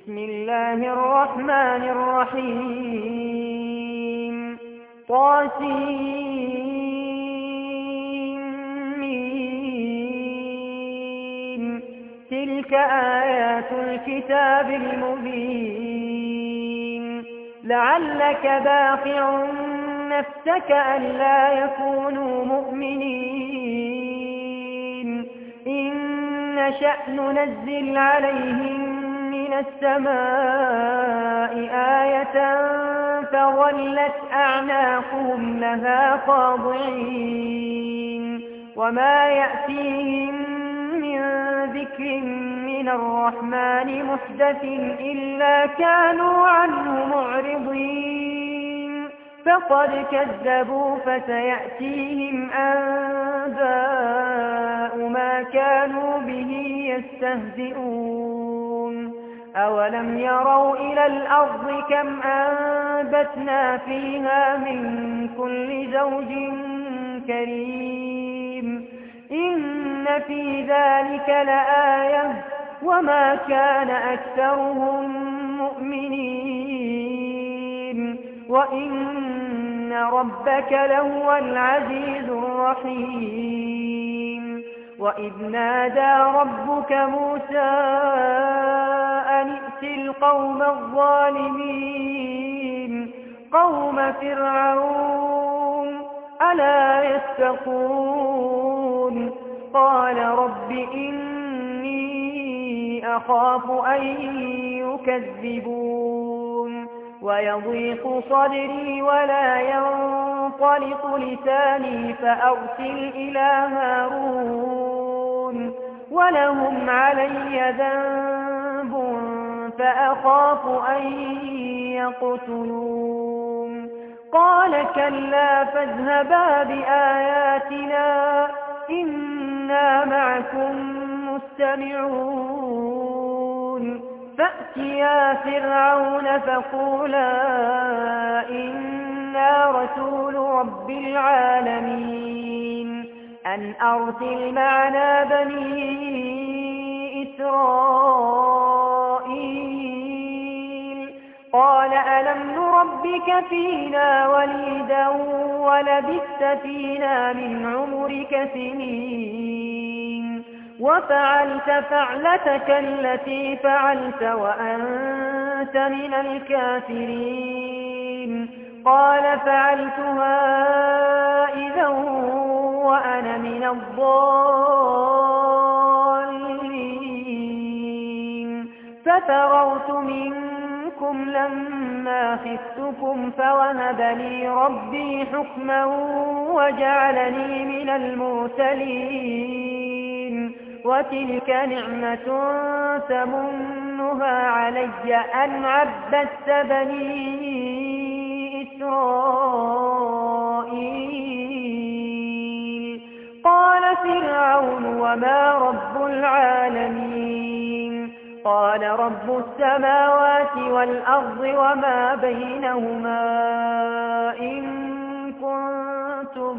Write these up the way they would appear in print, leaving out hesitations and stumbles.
بسم الله الرحمن الرحيم طاسين تلك آيات الكتاب المبين لعلك باخع نفسك ألا يكونوا مؤمنين إن نشأ ننزل عليهم من السماء آية فظلت أعناقهم لها خاضعين وما يأتيهم من ذكر من الرحمن محدث إلا كانوا عنه معرضين فقد كذبوا فسيأتيهم أنباء ما كانوا به يستهزئون أولم يروا إلى الأرض كم أنبتنا فيها من كل زوج كريم إن في ذلك لآية وما كان أكثرهم مؤمنين وإن ربك لهو العزيز الرحيم وإذ نادى ربك موسى أن ائت القوم الظالمين قوم فرعون ألا يتقون قال رب إني أخاف أن يكذبون ويضيق صدري ولا ينطلق لساني فأرسل إلى هارون ولهم علي ذنب فأخاف أن يقتلون قال كلا فاذهبا بآياتنا إنا معكم مستمعون فأتيا فرعون فقولا إنا رسول رب العالمين أن أرسل معنا بني إسرائيل قال ألم نربك فينا وليدا ولبثت فينا من عمرك سنين وفعلت فعلتك التي فعلت وأنت من الكافرين قال فعلتها إذا وأنا من الضالين ففررت منكم لما خفتكم فوهب لي ربي حكما وجعلني من المرسلين وتلك نعمة تمنها علي أن عبدت بني إسرائيل قال فرعون وما رب العالمين قال رب السماوات والأرض وما بينهما إن كنتم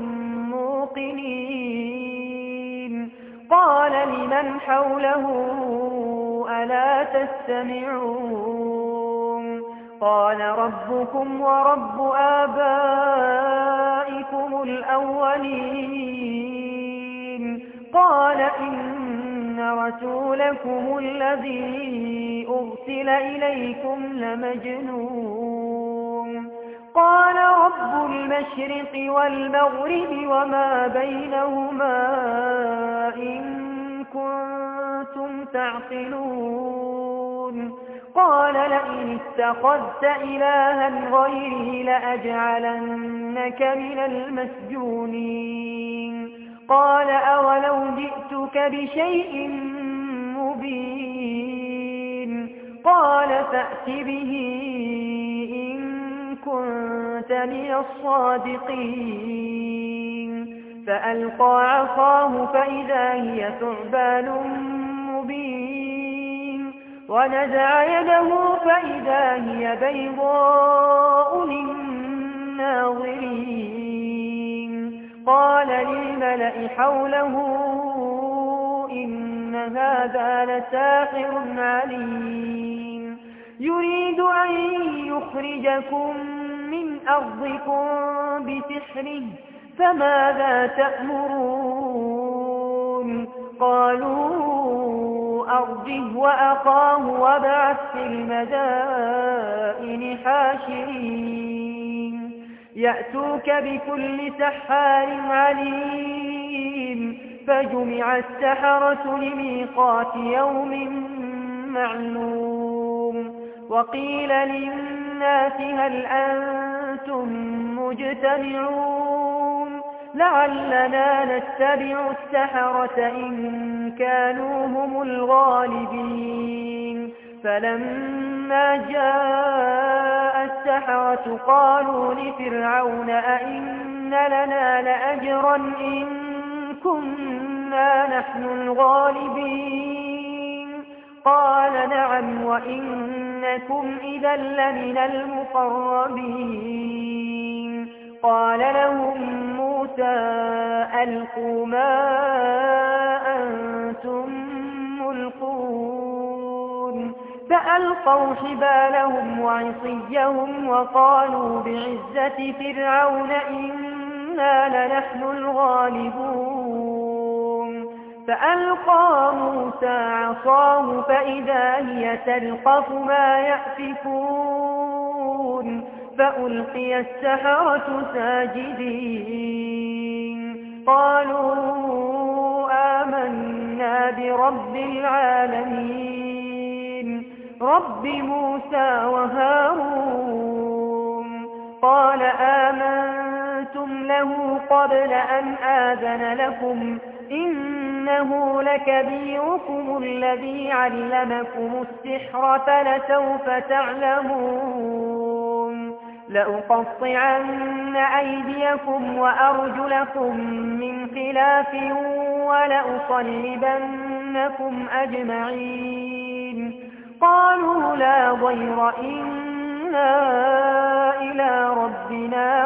موقنين قال لمن حوله ألا تستمعون قال ربكم ورب آبائكم الأولين قال إن رسولكم الذي أرسل إليكم لمجنون قال رب المشرق والمغرب وما بينهما إن كنتم تعقلون قال لئن اتخذت إلها غيري لأجعلنك من المسجونين قال أولو جئتك بشيء مبين قال فأت به إن كنت من الصادقين فألقى عصاه فإذا هي ثعبان مبين ونزع يده فإذا هي بيضاء للناظرين قال للملأ حوله إن هذا لساحر عليم يريد أن يخرجكم من أرضكم بسحره فماذا تأمرون قالوا أرجه وأخاه وابعث في المدائن حاشرين يأتوك بكل سحار عليم فجمع السحرة لميقات يوم معلوم وقيل للناس هل أنتم مجتمعون لعلنا نتبع السحرة إن كانوا هم الغالبين فلما جاء السحرة قالوا لفرعون أئن لنا لأجرا إن كنا نحن الغالبين قال نعم وإنكم إذا لمن المقربين قال لهم موسى ألقوا ما أنتم ملقون فألقوا حبالهم وعصيهم وقالوا بعزة فرعون إنا لنحن الغالبون فألقى موسى عصاه فإذا هي تلقف ما يأفكون فألقي السحرة ساجدين قالوا آمنا برب العالمين رب موسى وهارون قال آمنتم له قبل أن آذن لكم إنه لكبيركم الذي علمكم السحر فلسوف تعلمون لأقطعن أيديكم وأرجلكم من خلاف ولأصلبنكم أجمعين قالوا لا ضير إنا إلى ربنا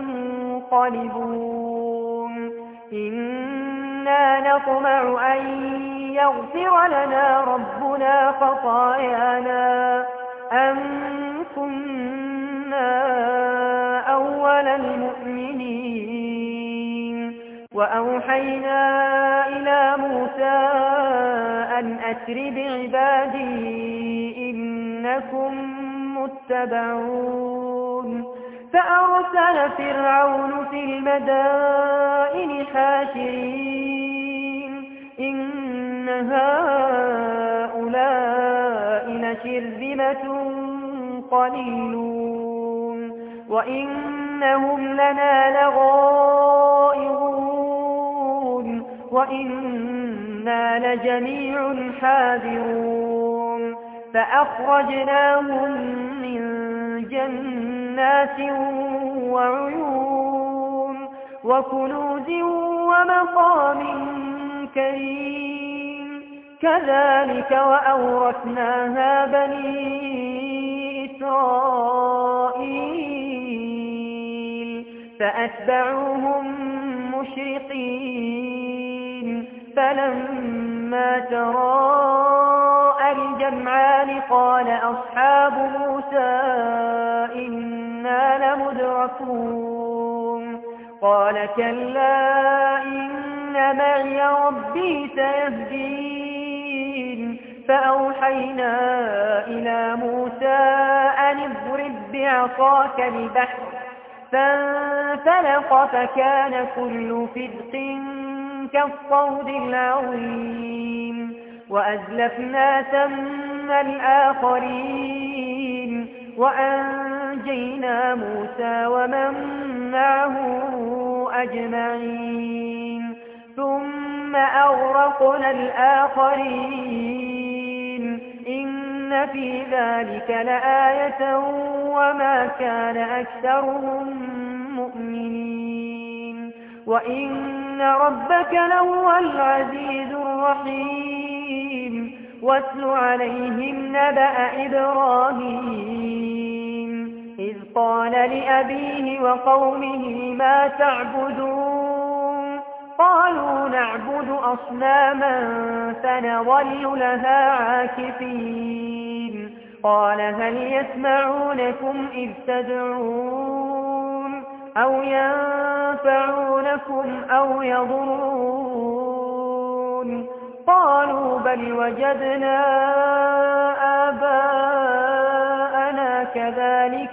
منقلبون إنا نطمع أن يغفر لنا ربنا خطايانا أن كنا أول المؤمنين وأوحينا إلى موسى أن أسر بعبادي إنكم متبعون فأرسل فرعون في المدائن حاشرين إن هؤلاء لشرذمة قليلون وإنهم لنا لغائظون وإنا لجميع حاذرون فأخرجناهم من جنات وعيون وكنوز ومقام كريم كذلك وأورثناها بني إسرائيل فأتبعوهم مشرقين فلما تراءى الجمعان قال أصحاب موسى إنا لمدركون قال كلا إن معي ربي سيهدين فأوحينا إلى موسى أن اضرب بعصاك البحر فانفلق فكان كل فرق كالصود العظيم وأزلفنا ثم الآخرين وأنجينا موسى ومن معه أجمعين ثم أغرقنا الآخرين إن في ذلك لآية وما كان أكثرهم مؤمنين وإن ربك لهو العزيز الرحيم واتل عليهم نبأ إبراهيم إذ قال لأبيه وقومه ما تعبدون قالوا نعبد أصناما فنظل لها عاكفين قال هل يسمعونكم إذ تدعون أو ينفعونكم أو يضرون قالوا بل وجدنا آباءنا كذلك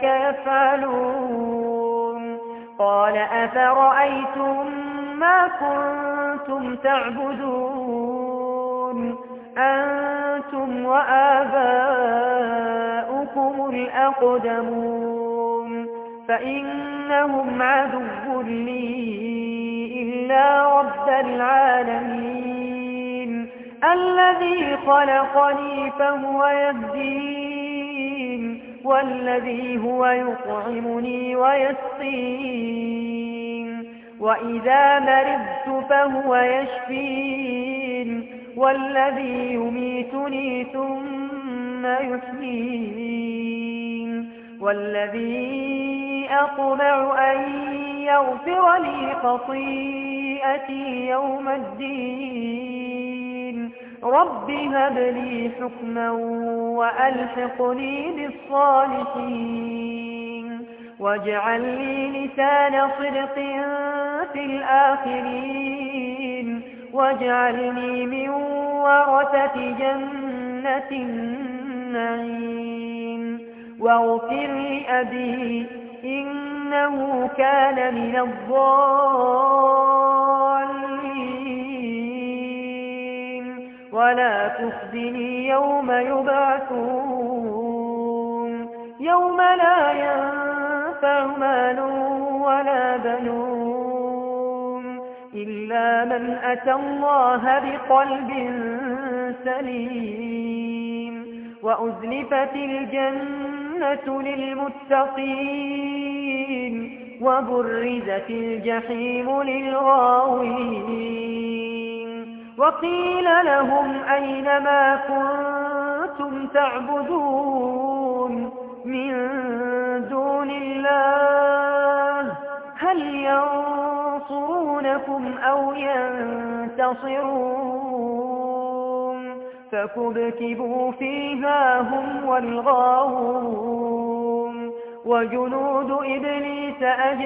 يفعلون قال أفرأيتم ما كنتم تعبدون أنتم وآباؤكم الأقدمون فإنهم عدو لي إلا رب العالمين الذي خلقني فهو يهدين والذي هو يطعمني ويسقين وإذا مرضت فهو يشفين والذي يميتني ثم يحيين والذي أطمع أن يغفر لي خطيئتي يوم الدين رب هب لي حكما وألحقني بالصالحين واجعل لي لسان صدق في الآخرين واجعلني من ورثة جنة النعيم واغفر لأبي إنه كان من الضالين ولا تخزني يوم يبعثون يوم لا ينفع مال ولا بنون إلا من أتى الله بقلب سليم وأزلفت الجنة للمتقين وبرزت الجحيم للغاوين وقيل لهم أين ما كنتم تعبدون من دون الله هل ينصرونكم أو ينتصرون فكبكبوا فيها هم والغاوون وجنود إبليس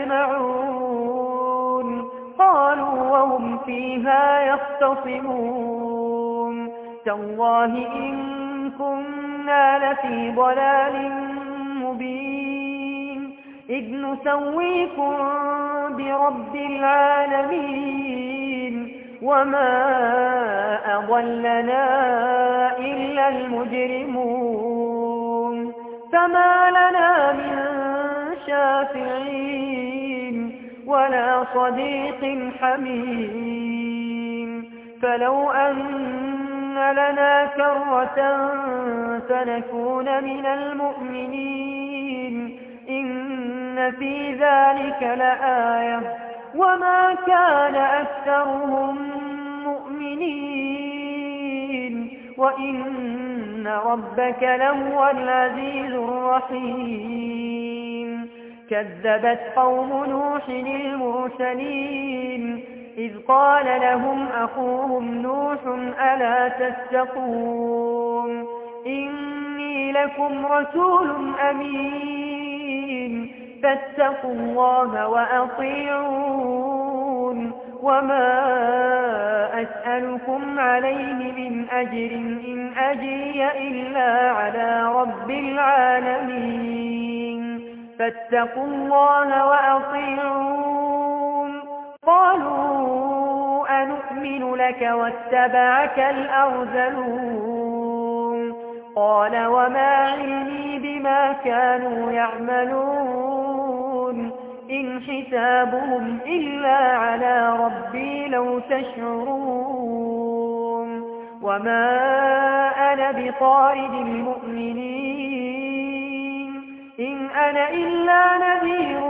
أجمعون قالوا وهم فيها يختصمون تالله إن كنا لفي ضلال مبين إذ نسويكم برب العالمين وما أضلنا إلا المجرمون فما لنا من شافعين ولا صديق حميم فلو أن لنا كرة فنكون من المؤمنين إن في ذلك لآية وما كان أكثرهم مؤمنين وإن ربك لهو العزيز الرحيم كذبت قوم نوح المرسلين إذ قال لهم أخوهم نوح ألا تتقون إني لكم رسول أمين فاتقوا الله وأطيعون وما أسألكم عليه من أجر إن أجري إلا على رب العالمين فاتقوا الله وأطيعون قالوا أنؤمن لك واتبعك الأرذلون قال وما علمي بما كانوا يعملون إن حسابهم إلا على ربي لو تشعرون وما أنا بطارد المؤمنين إن أنا إلا نذير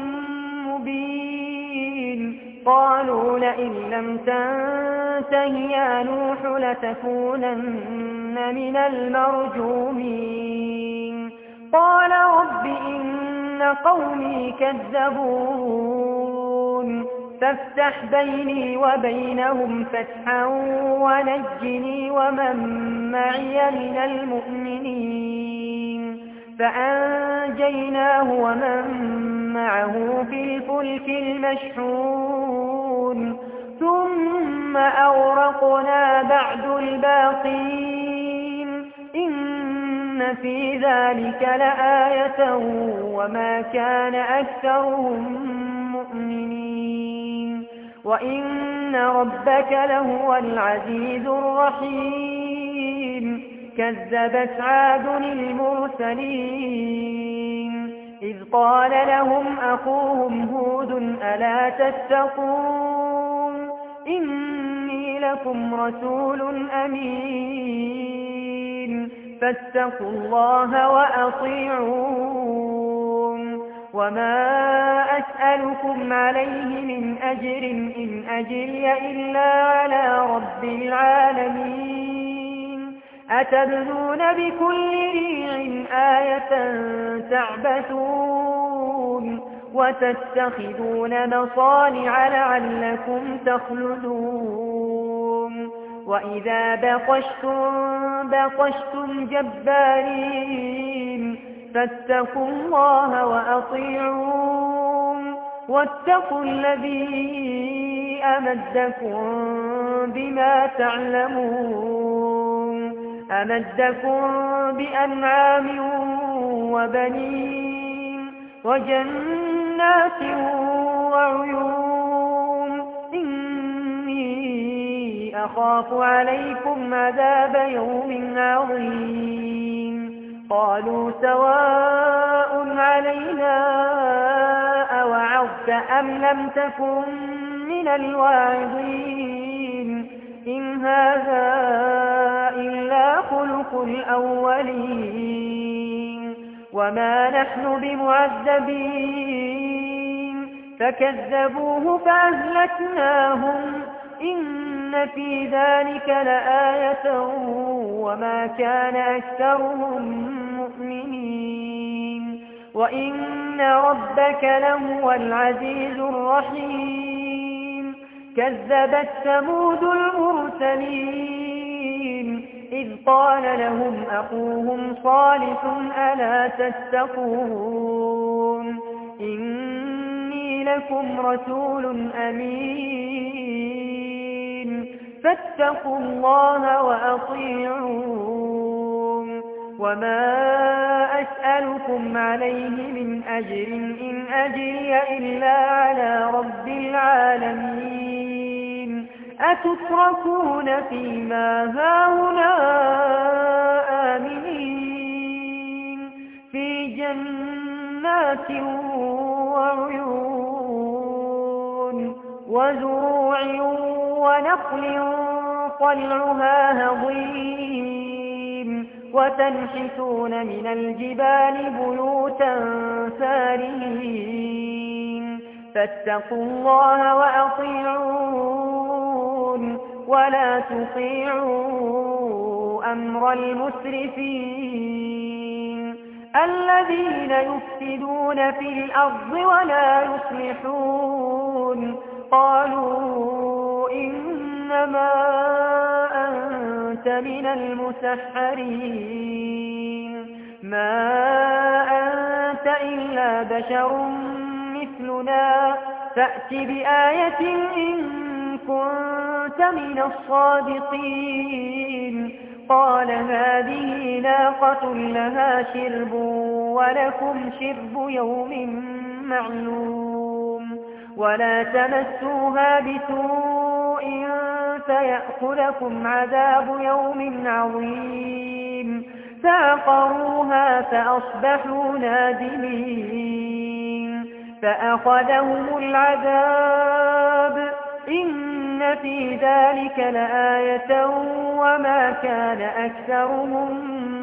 مبين قالوا لئن لم تنته يا نوح لتكونن من المرجومين قال رب إن قومي كذبون فافتح بيني وبينهم فتحا ونجني ومن معي من المؤمنين فأنجيناه ومن معه في الفلك المشحون ثم أغرقنا بعد الباقين إن في ذلك لآية وما كان أكثرهم مؤمنين وإن ربك لهو العزيز الرحيم كذبت عاد المرسلين إذ قال لهم أخوهم هود ألا تتقون إني لكم رسول أمين فاتقوا الله وأطيعون وما أسألكم عليه من أجر إن أجري إلا على رب العالمين أتبنون بكل ريع آية تعبثون وتتخذون مصانع لعلكم تخلدون وإذا بطشتم جبارين فاتقوا الله وأطيعون واتقوا الذي أمدكم بما تعلمون أمدكم بأنعام وبنين وجنات وعيون إني أخاف عليكم عذاب يوم عظيم قالوا سواء علينا أوعظت أم لم تكن من الواعظين إن هذا إلا خلق الأولين وما نحن بمعذبين فكذبوه فأهلكناهم إن في ذلك لآية وما كان أكثرهم مؤمنين وإن ربك لهو العزيز الرحيم كذبت ثمود المرسلين إذ قال لهم أخوهم صالح ألا تتقون إني لكم رسول أمين فاتقوا الله وأطيعون وما أسألكم عليه من أجر إن أجري إلا على رب العالمين أتتركون فيما هاهنا آمنين في جنات وعيون وزروع ونخل طلعها هضيم وتنحتون من الجبال بيوتا فارهين فاتقوا الله وأطيعون ولا تطيعوا أمر المسرفين الذين يفسدون في الأرض ولا يصلحون قالوا إنما أنت من المسحرين ما أنت إلا بشر مثلنا فأت بآية إن كنت من الصادقين قال هذه ناقة لها شرب ولكم شرب يوم معلوم ولا تمسوها بسوء فيأخذكم عذاب يوم عظيم فعقروها فأصبحوا نادمين فأخذهم العذاب إن في ذلك لآية وما كان أكثرهم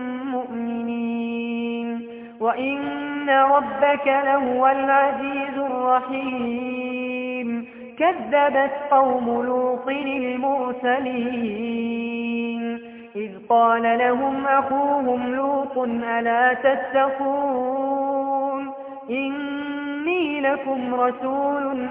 مؤمنين وإن ربك لهو العزيز الرحيم كذبت قوم لوط المرسلين إذ قال لهم أخوهم لوط ألا تتقون إني لكم رسول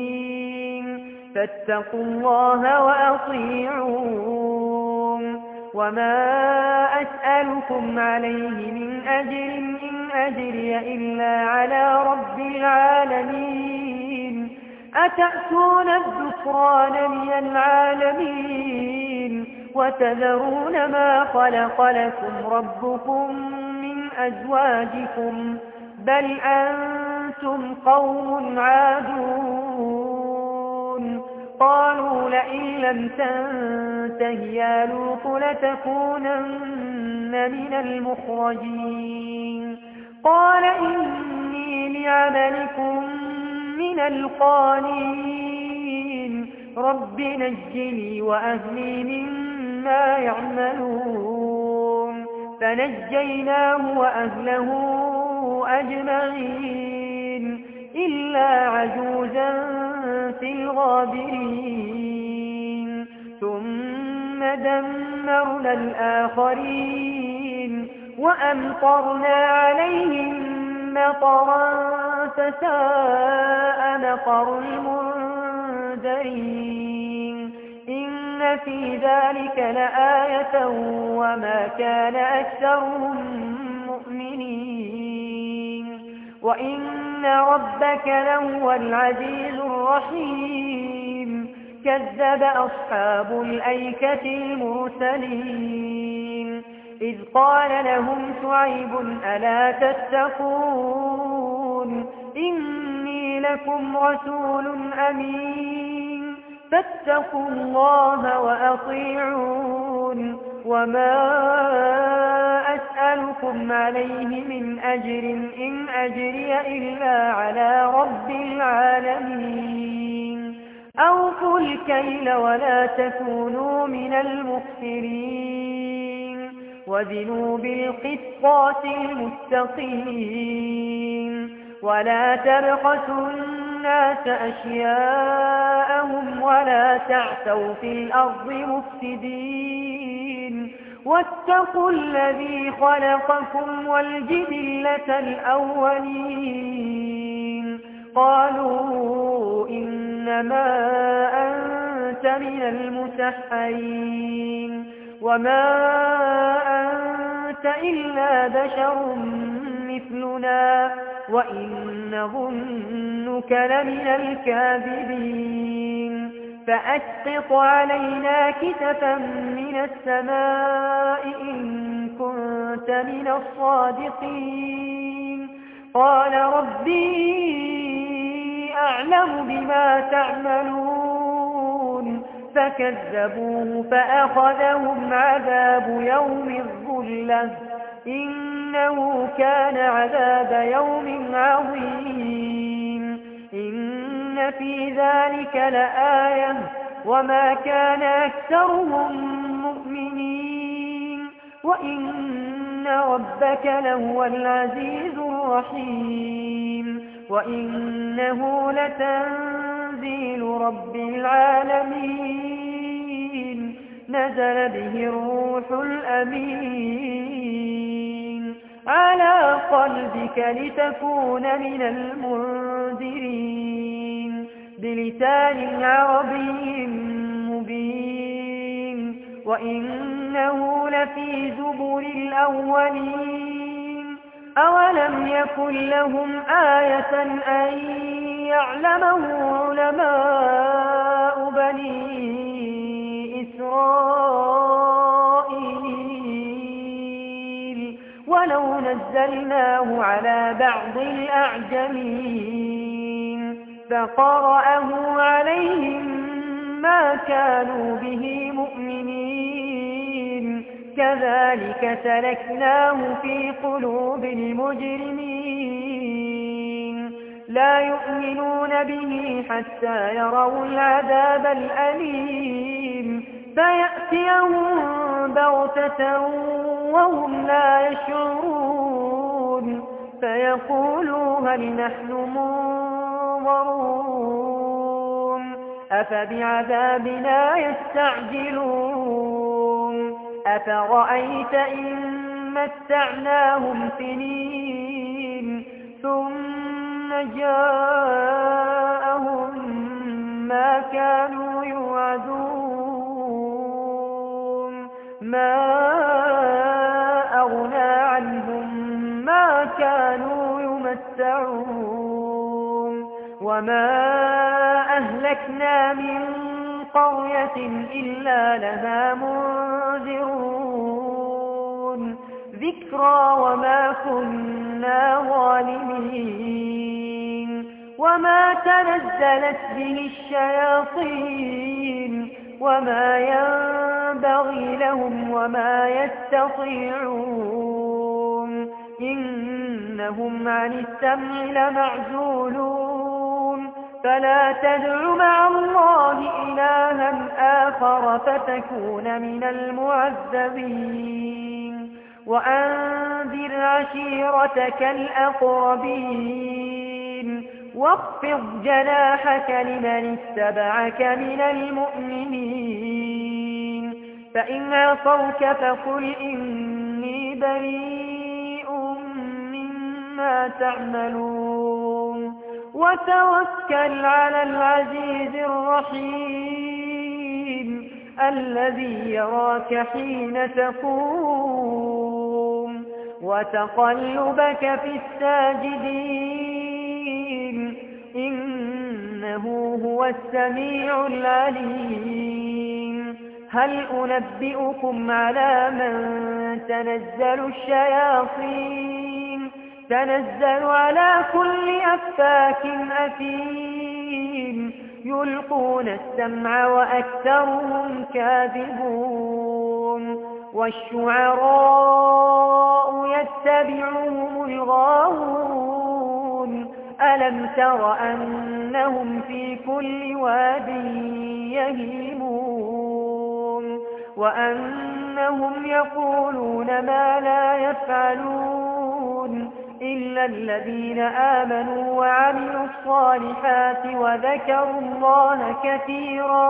أمين فاتقوا الله وأطيعون وما أسألكم عليه من أجر إن أجري إلا على رب العالمين أتأتون الذكران من العالمين وتذرون ما خلق لكم ربكم من أزواجكم بل أنتم قوم عادون قالوا لئن لم تنته يا لوط لتكونن من المخرجين قال إني لعملكم من القالين رب نجني وأهلي مما يعملون فنجيناه وأهله أجمعين إلا عجوزا في الغابرين ثم دمرنا الآخرين وأمطرنا عليهم مطرا فساء مطر المنذرين إن في ذلك لآية وما كان أكثرهم مؤمنين وإن ربك لهو العزيز الرحيم كذب أصحاب الأيكة المرسلين إذ قال لهم شعيب ألا تتقون إني لكم رسول أمين فاتقوا الله وأطيعون وما أسألكم عليه من أجر إن أجري إلا على رب العالمين أوفوا الكيل ولا تكونوا من المخسرين وزنوا بالقسطاس المستقيم ولا تبخسوا الناس أشياءهم ولا تعثوا في الأرض مفسدين واتقوا الذي خلقكم والجبلة الأولين قالوا إنما أنت من المسحرين وما أنت إلا بشر مثلنا وإن ظنك لمن الكاذبين فأسقط علينا كسفا من السماء إن كنت من الصادقين قال ربي أعلم بما تعملون فكذبوه فأخذهم عذاب يوم الظلة إنه كان عذاب يوم عظيم إن في ذلك لآية وما كان أكثرهم مؤمنين وإن ربك لهو العزيز الرحيم وإنه لتنزيل رب العالمين نزل به الروح الأمين على قلبك لتكون من المنذرين بلسان عربي مبين وإنه لفي زبر الأولين أولم يكن لهم آية أن يعلمه علماء بني إسرائيل ولو نزلناه على بعض الأعجمين فقرأه عليهم ما كانوا به مؤمنين كذلك سلكناه في قلوب المجرمين لا يؤمنون به حتى يروا العذاب الأليم فيأتيهم بغتة وهم لا يشعرون فيقولوا هل نحن منظرون أفبعذابنا يستعجلون أفرأيت إن متعناهم سنين ثم جاءهم ما كانوا يوعدون ما أغنى عنهم ما كانوا يمتعون وما أهلكنا من قرية إلا لها منذرون ذكرى وما كنا ظالمين وما تنزلت به الشياطين وما ينبغي لهم وما يستطيعون إنهم عن السمع لمعزولون فلا تدع مع الله إلها آخر فتكون من المعذبين وأنذر عشيرتك الأقربين واخفض جناحك لمن اتبعك من المؤمنين فإن عصوك فقل إني بريء مما تعملون وتوكل على العزيز الرحيم الذي يراك حين تقوم وتقلبك في الساجدين إنه هو السميع العليم هل أنبئكم على من تنزل الشياطين تنزل على كل أفاك أثيم يلقون السمع وأكثرهم كاذبون والشعراء يتبعهم الغاوون ألم تر أنهم في كل واد يهيمون وأنهم يقولون ما لا يفعلون إلا الذين آمنوا وعملوا الصالحات وذكروا الله كثيرا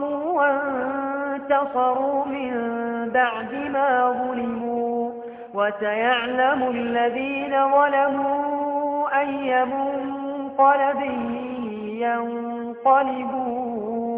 وانتصروا من بعد ما ظلموا وسيعلم الذين ظلموا أي منقلب ينقلبون